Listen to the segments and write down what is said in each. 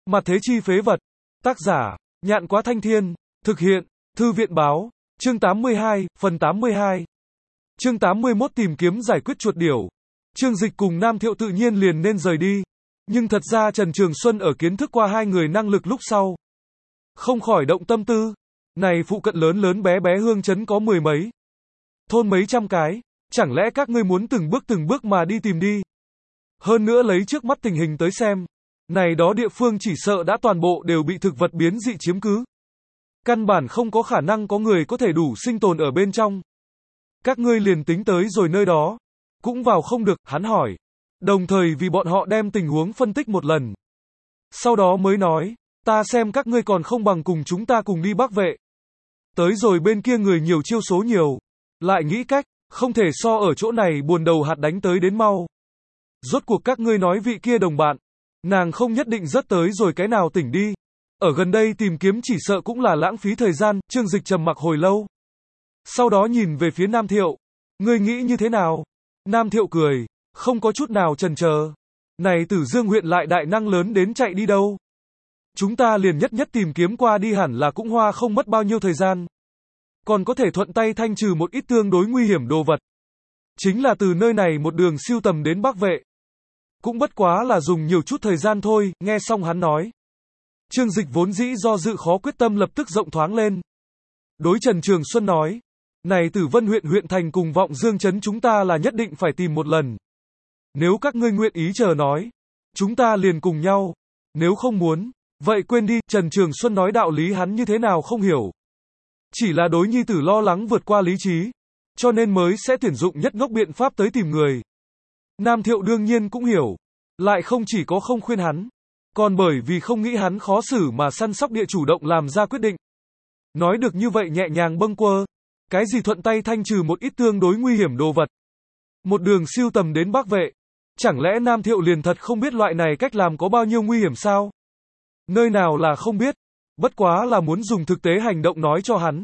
Mặt thế chi phế vật. Tác giả, Nhạn Quá Thanh Thiên. Thực hiện, Thư viện Báo. Chương 82, phần 82. Chương 81 tìm kiếm giải quyết chuột điểu. Trương Dịch cùng Nam Thiệu tự nhiên liền nên rời đi. Nhưng thật ra Trần Trường Xuân ở kiến thức qua hai người năng lực lúc sau. Không khỏi động tâm tư. Này phụ cận lớn lớn bé bé hương trấn có mười mấy. Thôn mấy trăm cái. Chẳng lẽ các ngươi muốn từng bước mà đi tìm đi. Hơn nữa lấy trước mắt tình hình tới xem. Này đó địa phương chỉ sợ đã toàn bộ đều bị thực vật biến dị chiếm cứ. Căn bản không có khả năng có người có thể đủ sinh tồn ở bên trong. Các ngươi liền tính tới rồi nơi đó. Cũng vào không được, hắn hỏi. Đồng thời vì bọn họ đem tình huống phân tích một lần. Sau đó mới nói, ta xem các ngươi còn không bằng cùng chúng ta cùng đi Bắc Vệ. Tới rồi bên kia người nhiều chiêu số nhiều. Lại nghĩ cách, không thể so ở chỗ này buồn đầu hạt đánh tới đến mau. Rốt cuộc các ngươi nói vị kia đồng bạn. Nàng không nhất định rất tới rồi cái nào tỉnh đi. Ở gần đây tìm kiếm chỉ sợ cũng là lãng phí thời gian. Trương Dịch trầm mặc hồi lâu. Sau đó nhìn về phía Nam Thiệu. Ngươi nghĩ như thế nào? Nam Thiệu cười. Không có chút nào chần chờ. Này Tử Dương huyện lại đại năng lớn đến chạy đi đâu? Chúng ta liền nhất tìm kiếm qua đi hẳn là cũng hoa không mất bao nhiêu thời gian. Còn có thể thuận tay thanh trừ một ít tương đối nguy hiểm đồ vật. Chính là từ nơi này một đường siêu tầm đến Bắc Vệ. Cũng bất quá là dùng nhiều chút thời gian thôi, nghe xong hắn nói. Trương Dịch vốn dĩ do dự khó quyết tâm lập tức rộng thoáng lên. Đối Trần Trường Xuân nói. Này Tử Vân huyện huyện thành cùng Vọng Dương trấn chúng ta là nhất định phải tìm một lần. Nếu các ngươi nguyện ý chờ nói. Chúng ta liền cùng nhau. Nếu không muốn. Vậy quên đi, Trần Trường Xuân nói đạo lý hắn như thế nào không hiểu. Chỉ là đối nhi tử lo lắng vượt qua lý trí. Cho nên mới sẽ tuyển dụng nhất ngốc biện pháp tới tìm người. Nam Thiệu đương nhiên cũng hiểu. Lại không chỉ có không khuyên hắn. Còn bởi vì không nghĩ hắn khó xử mà săn sóc địa chủ động làm ra quyết định. Nói được như vậy nhẹ nhàng bâng quơ. Cái gì thuận tay thanh trừ một ít tương đối nguy hiểm đồ vật. Một đường siêu tầm đến Bắc Vệ. Chẳng lẽ Nam Thiệu liền thật không biết loại này cách làm có bao nhiêu nguy hiểm sao? Nơi nào là không biết. Bất quá là muốn dùng thực tế hành động nói cho hắn.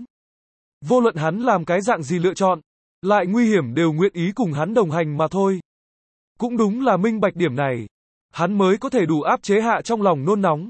Vô luận hắn làm cái dạng gì lựa chọn. Lại nguy hiểm đều nguyện ý cùng hắn đồng hành mà thôi. Cũng đúng là minh bạch điểm này. Hắn mới có thể đủ áp chế hạ trong lòng nôn nóng.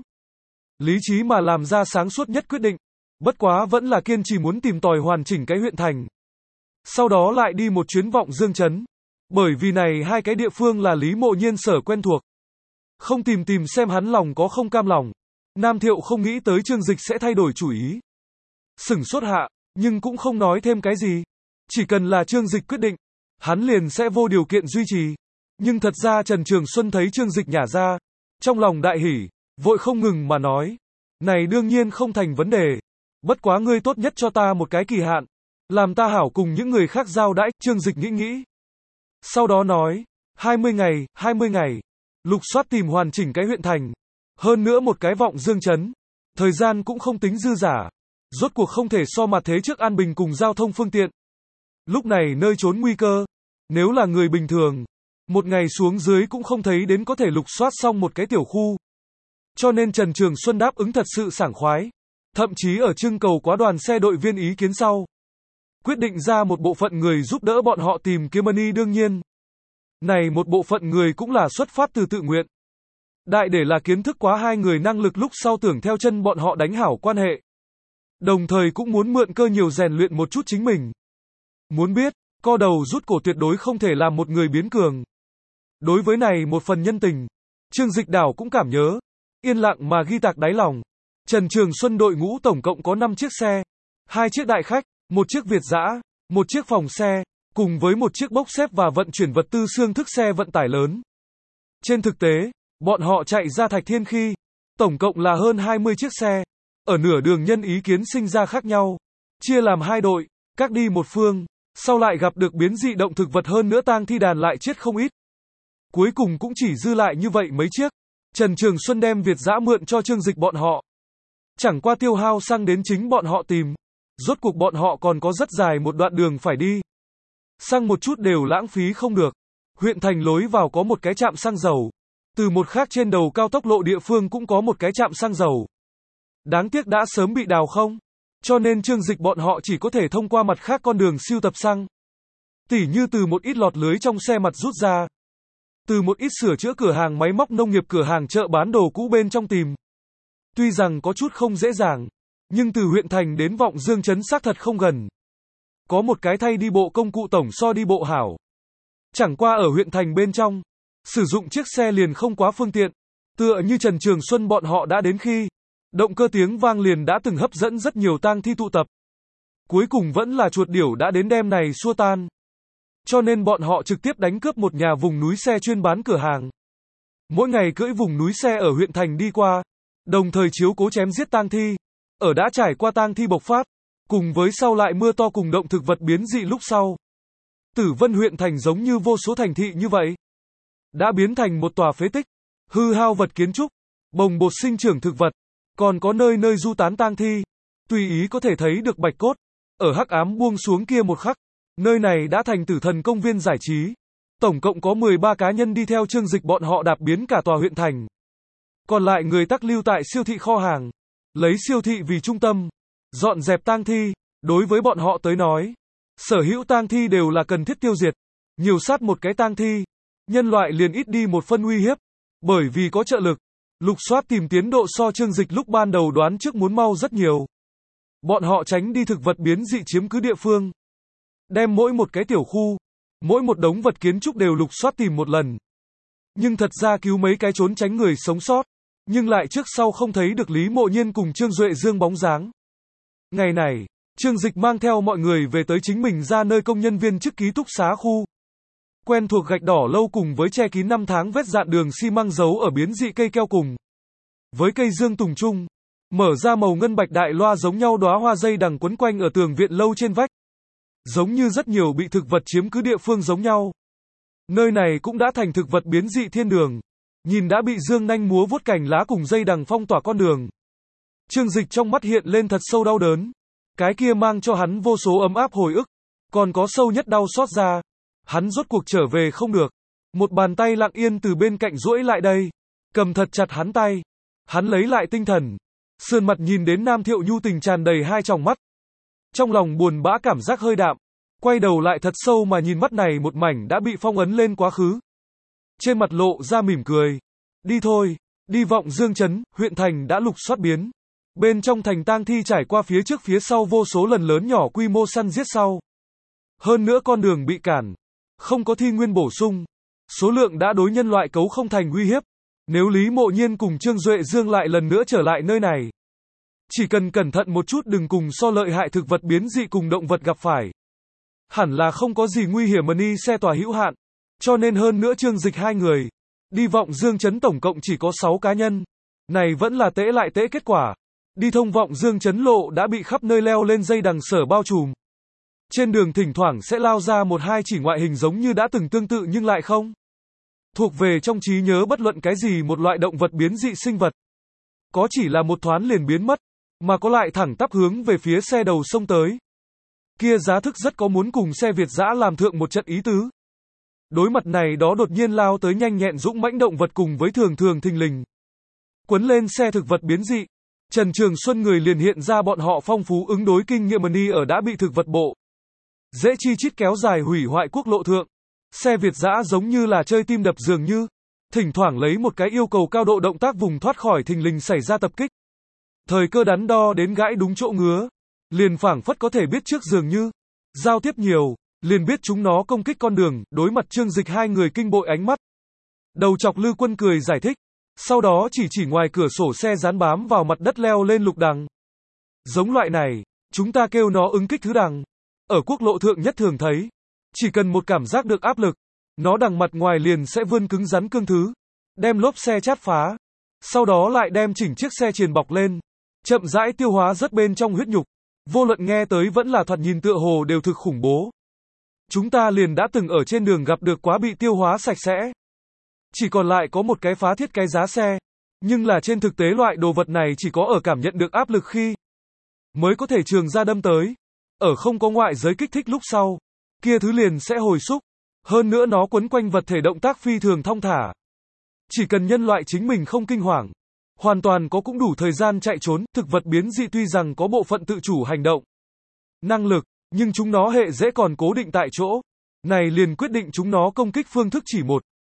Lý trí mà làm ra sáng suốt nhất quyết định. Bất quá vẫn là kiên trì muốn tìm tòi hoàn chỉnh cái huyện thành. Sau đó lại đi một chuyến Vọng Dương trấn. Bởi vì này hai cái địa phương là Lý Mộ Nhiên sở quen thuộc. Không tìm xem hắn lòng có không cam lòng. Nam Thiệu không nghĩ tới Trương Dịch sẽ thay đổi chủ ý. Sửng sốt hạ, nhưng cũng không nói thêm cái gì. Chỉ cần là Trương Dịch quyết định, hắn liền sẽ vô điều kiện duy trì. Nhưng thật ra Trần Trường Xuân thấy Trương Dịch nhả ra. Trong lòng đại hỉ, vội không ngừng mà nói. Này đương nhiên không thành vấn đề. Bất quá ngươi tốt nhất cho ta một cái kỳ hạn. Làm ta hảo cùng những người khác giao đãi. Trương Dịch nghĩ. Sau đó nói. 20 ngày. Lục soát tìm hoàn chỉnh cái huyện thành. Hơn nữa một cái Vọng Dương trấn. Thời gian cũng không tính dư giả. Rốt cuộc không thể so mặt thế trước an bình cùng giao thông phương tiện. Lúc này nơi trốn nguy cơ. Nếu là người bình thường. Một ngày xuống dưới cũng không thấy đến có thể lục soát xong một cái tiểu khu. Cho nên Trần Trường Xuân đáp ứng thật sự sảng khoái. Thậm chí ở trưng cầu quá đoàn xe đội viên ý kiến sau. Quyết định ra một bộ phận người giúp đỡ bọn họ tìm kiếm money đương nhiên. Này một bộ phận người cũng là xuất phát từ tự nguyện. Đại để là kiến thức quá hai người năng lực lúc sau tưởng theo chân bọn họ đánh hảo quan hệ. Đồng thời cũng muốn mượn cơ nhiều rèn luyện một chút chính mình. Muốn biết, co đầu rút cổ tuyệt đối không thể làm một người biến cường. Đối với này một phần nhân tình, Trương Dịch đảo cũng cảm nhớ. Yên lặng mà ghi tạc đáy lòng. Trần Trường Xuân đội ngũ tổng cộng có 5 chiếc xe. 2 chiếc đại khách, 1 chiếc Việt dã, 1 chiếc phòng xe, cùng với 1 chiếc bốc xếp và vận chuyển vật tư xương thức xe vận tải lớn. Trên thực tế, bọn họ chạy ra Thạch Thiên khi, tổng cộng là hơn 20 chiếc xe. Ở nửa đường nhân ý kiến sinh ra khác nhau. Chia làm 2 đội, các đi một phương, sau lại gặp được biến dị động thực vật hơn nữa tang thi đàn lại chết không ít. Cuối cùng cũng chỉ dư lại như vậy mấy chiếc. Trần Trường Xuân đem Việt dã mượn cho Trương Dịch bọn họ. Chẳng qua tiêu hao xăng đến chính bọn họ tìm. Rốt cuộc bọn họ còn có rất dài một đoạn đường phải đi. Xăng một chút đều lãng phí không được. Huyện thành lối vào có một cái trạm xăng dầu. Từ một khác trên đầu cao tốc lộ địa phương cũng có một cái trạm xăng dầu. Đáng tiếc đã sớm bị đào không. Cho nên Trương Dịch bọn họ chỉ có thể thông qua mặt khác con đường siêu tập xăng. Tỉ như từ một ít lọt lưới trong xe mặt rút ra. Từ một ít sửa chữa cửa hàng máy móc nông nghiệp cửa hàng chợ bán đồ cũ bên trong tìm. Tuy rằng có chút không dễ dàng, nhưng từ huyện thành đến Vọng Dương trấn xác thật không gần. Có một cái thay đi bộ công cụ tổng so đi bộ hảo. Chẳng qua ở huyện thành bên trong, sử dụng chiếc xe liền không quá phương tiện, tựa như Trần Trường Xuân bọn họ đã đến khi, động cơ tiếng vang liền đã từng hấp dẫn rất nhiều tang thi tụ tập. Cuối cùng vẫn là chuột điểu đã đến đem này xua tan. Cho nên bọn họ trực tiếp đánh cướp một nhà vùng núi xe chuyên bán cửa hàng. Mỗi ngày cưỡi vùng núi xe ở huyện thành đi qua, đồng thời chiếu cố chém giết tang thi. Ở đã trải qua tang thi bộc phát, cùng với sau lại mưa to cùng động thực vật biến dị lúc sau. Tử Vân huyện thành giống như vô số thành thị như vậy. Đã biến thành một tòa phế tích, hư hao vật kiến trúc, bồng bột sinh trưởng thực vật, còn có nơi nơi du tán tang thi. Tùy ý có thể thấy được bạch cốt. Ở hắc ám buông xuống kia một khắc, nơi này đã thành tử thần công viên giải trí. Tổng cộng có 13 cá nhân đi theo Trương Dịch bọn họ đạp biến cả tòa huyện thành. Còn lại người tắc lưu tại siêu thị kho hàng, lấy siêu thị vì trung tâm, dọn dẹp tang thi. Đối với bọn họ tới nói, sở hữu tang thi đều là cần thiết tiêu diệt. Nhiều sát một cái tang thi, nhân loại liền ít đi một phân uy hiếp. Bởi vì có trợ lực, lục soát tìm tiến độ so Trương Dịch lúc ban đầu đoán trước muốn mau rất nhiều. Bọn họ tránh đi thực vật biến dị chiếm cứ địa phương. Đem mỗi một cái tiểu khu, mỗi một đống vật kiến trúc đều lục soát tìm một lần. Nhưng thật ra cứu mấy cái trốn tránh người sống sót, nhưng lại trước sau không thấy được Lý Mộ Nhiên cùng Trương Duệ Dương bóng dáng. Ngày này, Trương Dịch mang theo mọi người về tới chính mình ra nơi công nhân viên chức ký túc xá khu. Quen thuộc gạch đỏ lâu cùng với che kín 5 tháng vết dạn đường xi măng dấu ở biến dị cây keo cùng. Với cây dương tùng trung, mở ra màu ngân bạch đại loa giống nhau đóa hoa dây đằng quấn quanh ở tường viện lâu trên vách. Giống như rất nhiều bị thực vật chiếm cứ địa phương giống nhau. Nơi này cũng đã thành thực vật biến dị thiên đường. Nhìn đã bị dương nanh múa vuốt cành lá cùng dây đằng phong tỏa con đường. Trương Dịch trong mắt hiện lên thật sâu đau đớn. Cái kia mang cho hắn vô số ấm áp hồi ức. Còn có sâu nhất đau xót ra. Hắn rốt cuộc trở về không được. Một bàn tay lặng yên từ bên cạnh duỗi lại đây. Cầm thật chặt hắn tay. Hắn lấy lại tinh thần. Sườn mặt nhìn đến Nam Thiệu Nhu tình tràn đầy hai tròng mắt. Trong lòng buồn bã cảm giác hơi đạm. Quay đầu lại thật sâu mà nhìn mắt này một mảnh đã bị phong ấn lên quá khứ. Trên mặt lộ ra mỉm cười. Đi thôi, đi Vọng Dương trấn, huyện thành đã lục soát biến. Bên trong thành tang thi trải qua phía trước phía sau vô số lần lớn nhỏ quy mô săn giết sau. Hơn nữa con đường bị cản. Không có thi nguyên bổ sung. Số lượng đã đối nhân loại cấu không thành uy hiếp. Nếu Lý Mộ Nhiên cùng Trương Duệ Dương lại lần nữa trở lại nơi này. Chỉ cần cẩn thận một chút đừng cùng so lợi hại thực vật biến dị cùng động vật gặp phải. Hẳn là không có gì nguy hiểm mà ni xe tòa hữu hạn. Cho nên hơn nữa Trương Dịch hai người. Đi Vọng Dương trấn tổng cộng chỉ có 6 cá nhân. Này vẫn là tễ lại tễ kết quả. Đi thông Vọng Dương trấn lộ đã bị khắp nơi leo lên dây đằng sở bao trùm. Trên đường thỉnh thoảng sẽ lao ra một hai chỉ ngoại hình giống như đã từng tương tự nhưng lại không. Thuộc về trong trí nhớ bất luận cái gì một loại động vật biến dị sinh vật. Có chỉ là một thoáng liền biến mất. Mà có lại thẳng tắp hướng về phía xe đầu sông tới. Kia giá thức rất có muốn cùng xe Việt dã làm thượng một trận ý tứ. Đối mặt này đó đột nhiên lao tới nhanh nhẹn dũng mãnh động vật cùng với thường thường thình lình. Quấn lên xe thực vật biến dị. Trần Trường Xuân người liền hiện ra bọn họ phong phú ứng đối kinh nghiệm ni ở đã bị thực vật bộ. Dễ chi chít kéo dài hủy hoại quốc lộ thượng. Xe Việt dã giống như là chơi tim đập dường như. Thỉnh thoảng lấy một cái yêu cầu cao độ động tác vùng thoát khỏi thình lình xảy ra tập kích. Thời cơ đắn đo đến gãi đúng chỗ ngứa. Liền phảng phất có thể biết trước dường như. Giao tiếp nhiều, liền biết chúng nó công kích con đường, đối mặt Trương Dịch hai người kinh bội ánh mắt. Đầu chọc Lư Quân cười giải thích. Sau đó chỉ ngoài cửa sổ xe dán bám vào mặt đất leo lên lục đằng. Giống loại này, chúng ta kêu nó ứng kích thứ đằng. Ở quốc lộ thượng nhất thường thấy. Chỉ cần một cảm giác được áp lực. Nó đằng mặt ngoài liền sẽ vươn cứng rắn cương thứ. Đem lốp xe chát phá. Sau đó lại đem chỉnh chiếc xe triền bọc lên. Chậm rãi tiêu hóa rất bên trong huyết nhục. Vô luận nghe tới vẫn là thoạt nhìn tựa hồ đều thực khủng bố. Chúng ta liền đã từng ở trên đường gặp được quá bị tiêu hóa sạch sẽ. Chỉ còn lại có một cái phá thiết cái giá xe. Nhưng là trên thực tế loại đồ vật này chỉ có ở cảm nhận được áp lực khi mới có thể trường ra đâm tới. Ở không có ngoại giới kích thích lúc sau. Kia thứ liền sẽ hồi xúc. Hơn nữa nó quấn quanh vật thể động tác phi thường thong thả. Chỉ cần nhân loại chính mình không kinh hoàng. Hoàn toàn có cũng đủ thời gian chạy trốn, thực vật biến dị tuy rằng có bộ phận tự chủ hành động. Năng lực, nhưng chúng nó hệ dễ còn cố định tại chỗ. Này liền quyết định chúng nó công kích phương thức chỉ một.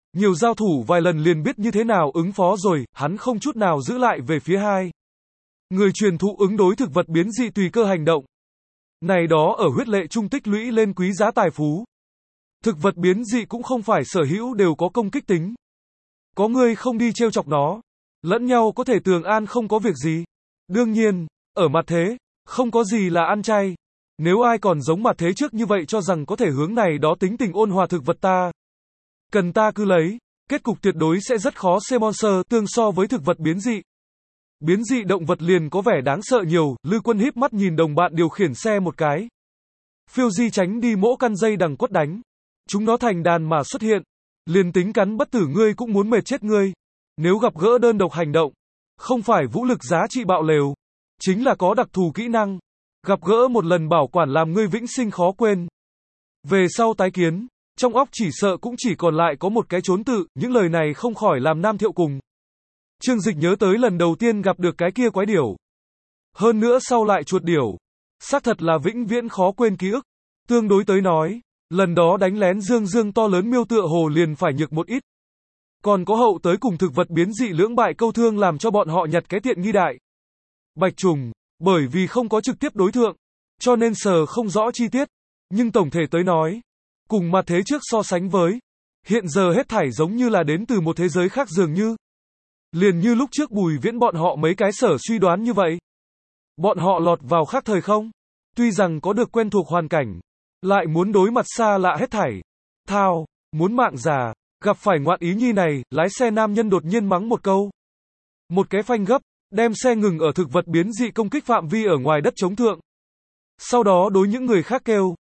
Nhiều giao thủ vài lần liền biết như thế nào ứng phó rồi, hắn không chút nào giữ lại về phía hai. Người truyền thụ ứng đối thực vật biến dị tùy cơ hành động. Này đó ở huyết lệ trung tích lũy lên quý giá tài phú. Thực vật biến dị cũng không phải sở hữu đều có công kích tính. Có người không đi trêu chọc nó. Lẫn nhau có thể tường an không có việc gì. Đương nhiên, ở mặt thế, không có gì là ăn chay. Nếu ai còn giống mặt thế trước như vậy cho rằng có thể hướng này đó tính tình ôn hòa thực vật ta. Cần ta cứ lấy, kết cục tuyệt đối sẽ rất khó xem monster tương so với thực vật biến dị. Biến dị động vật liền có vẻ đáng sợ nhiều, Lư Quân híp mắt nhìn đồng bạn điều khiển xe một cái. Phiêu Di tránh đi mỗ căn dây đằng quất đánh. Chúng nó thành đàn mà xuất hiện. Liền tính cắn bất tử ngươi cũng muốn mệt chết ngươi. Nếu gặp gỡ đơn độc hành động, không phải vũ lực giá trị bạo lều, chính là có đặc thù kỹ năng. Gặp gỡ một lần bảo quản làm ngươi vĩnh sinh khó quên. Về sau tái kiến, trong óc chỉ sợ cũng chỉ còn lại có một cái trốn tự, những lời này không khỏi làm Nam Thiệu cùng. Trương Dịch nhớ tới lần đầu tiên gặp được cái kia quái điểu. Hơn nữa sau lại chuột điểu. Xác thật là vĩnh viễn khó quên ký ức. Tương đối tới nói, lần đó đánh lén dương to lớn miêu tựa hồ liền phải nhược một ít. Còn có hậu tới cùng thực vật biến dị lưỡng bại câu thương làm cho bọn họ nhặt cái tiện nghi đại. Bạch trùng, bởi vì không có trực tiếp đối thượng, cho nên sờ không rõ chi tiết. Nhưng tổng thể tới nói, cùng mặt thế trước so sánh với, hiện giờ hết thảy giống như là đến từ một thế giới khác dường như. Liền như lúc trước Bùi Viễn bọn họ mấy cái sở suy đoán như vậy. Bọn họ lọt vào khác thời không? Tuy rằng có được quen thuộc hoàn cảnh, lại muốn đối mặt xa lạ hết thảy. Thao, muốn mạng già, gặp phải ngoạn ý nhi này, lái xe nam nhân đột nhiên mắng một câu. Một cái phanh gấp, đem xe ngừng ở thực vật biến dị công kích phạm vi ở ngoài đất chống thượng. Sau đó đối những người khác kêu,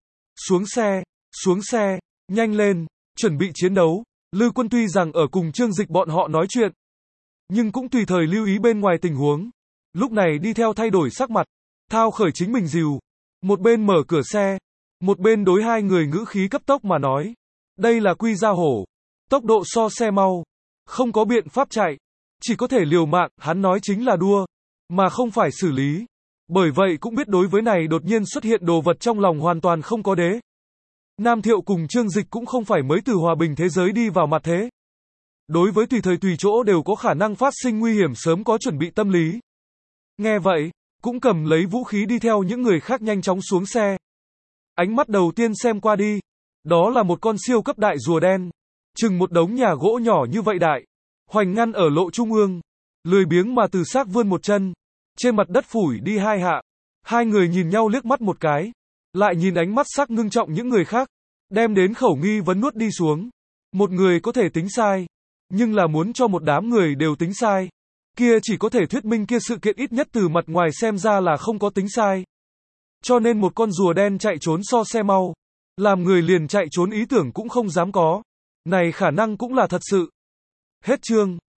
xuống xe, nhanh lên, chuẩn bị chiến đấu. Lư Quân tuy rằng ở cùng Trương Dịch bọn họ nói chuyện, nhưng cũng tùy thời lưu ý bên ngoài tình huống. Lúc này đi theo thay đổi sắc mặt, thao khởi chính mình dìu, một bên mở cửa xe, một bên đối hai người ngữ khí cấp tốc mà nói. Đây là Quy Gia Hổ, tốc độ so xe mau, không có biện pháp chạy, chỉ có thể liều mạng, hắn nói chính là đua, mà không phải xử lý. Bởi vậy cũng biết đối với này đột nhiên xuất hiện đồ vật trong lòng hoàn toàn không có đế. Nam Thiệu cùng Trương Dịch cũng không phải mới từ hòa bình thế giới đi vào mặt thế. Đối với tùy thời tùy chỗ đều có khả năng phát sinh nguy hiểm sớm có chuẩn bị tâm lý. Nghe vậy, cũng cầm lấy vũ khí đi theo những người khác nhanh chóng xuống xe. Ánh mắt đầu tiên xem qua đi, đó là một con siêu cấp đại rùa đen, chừng một đống nhà gỗ nhỏ như vậy đại, hoành ngăn ở lộ trung ương, lười biếng mà từ xác vươn một chân, trên mặt đất phủi đi hai hạ. Hai người nhìn nhau liếc mắt một cái, lại nhìn ánh mắt sắc ngưng trọng những người khác, đem đến khẩu nghi vấn nuốt đi xuống. Một người có thể tính sai, nhưng là muốn cho một đám người đều tính sai, kia chỉ có thể thuyết minh kia sự kiện ít nhất từ mặt ngoài xem ra là không có tính sai. Cho nên một con rùa đen chạy trốn so xe mau, làm người liền chạy trốn ý tưởng cũng không dám có. Này khả năng cũng là thật sự. Hết chương.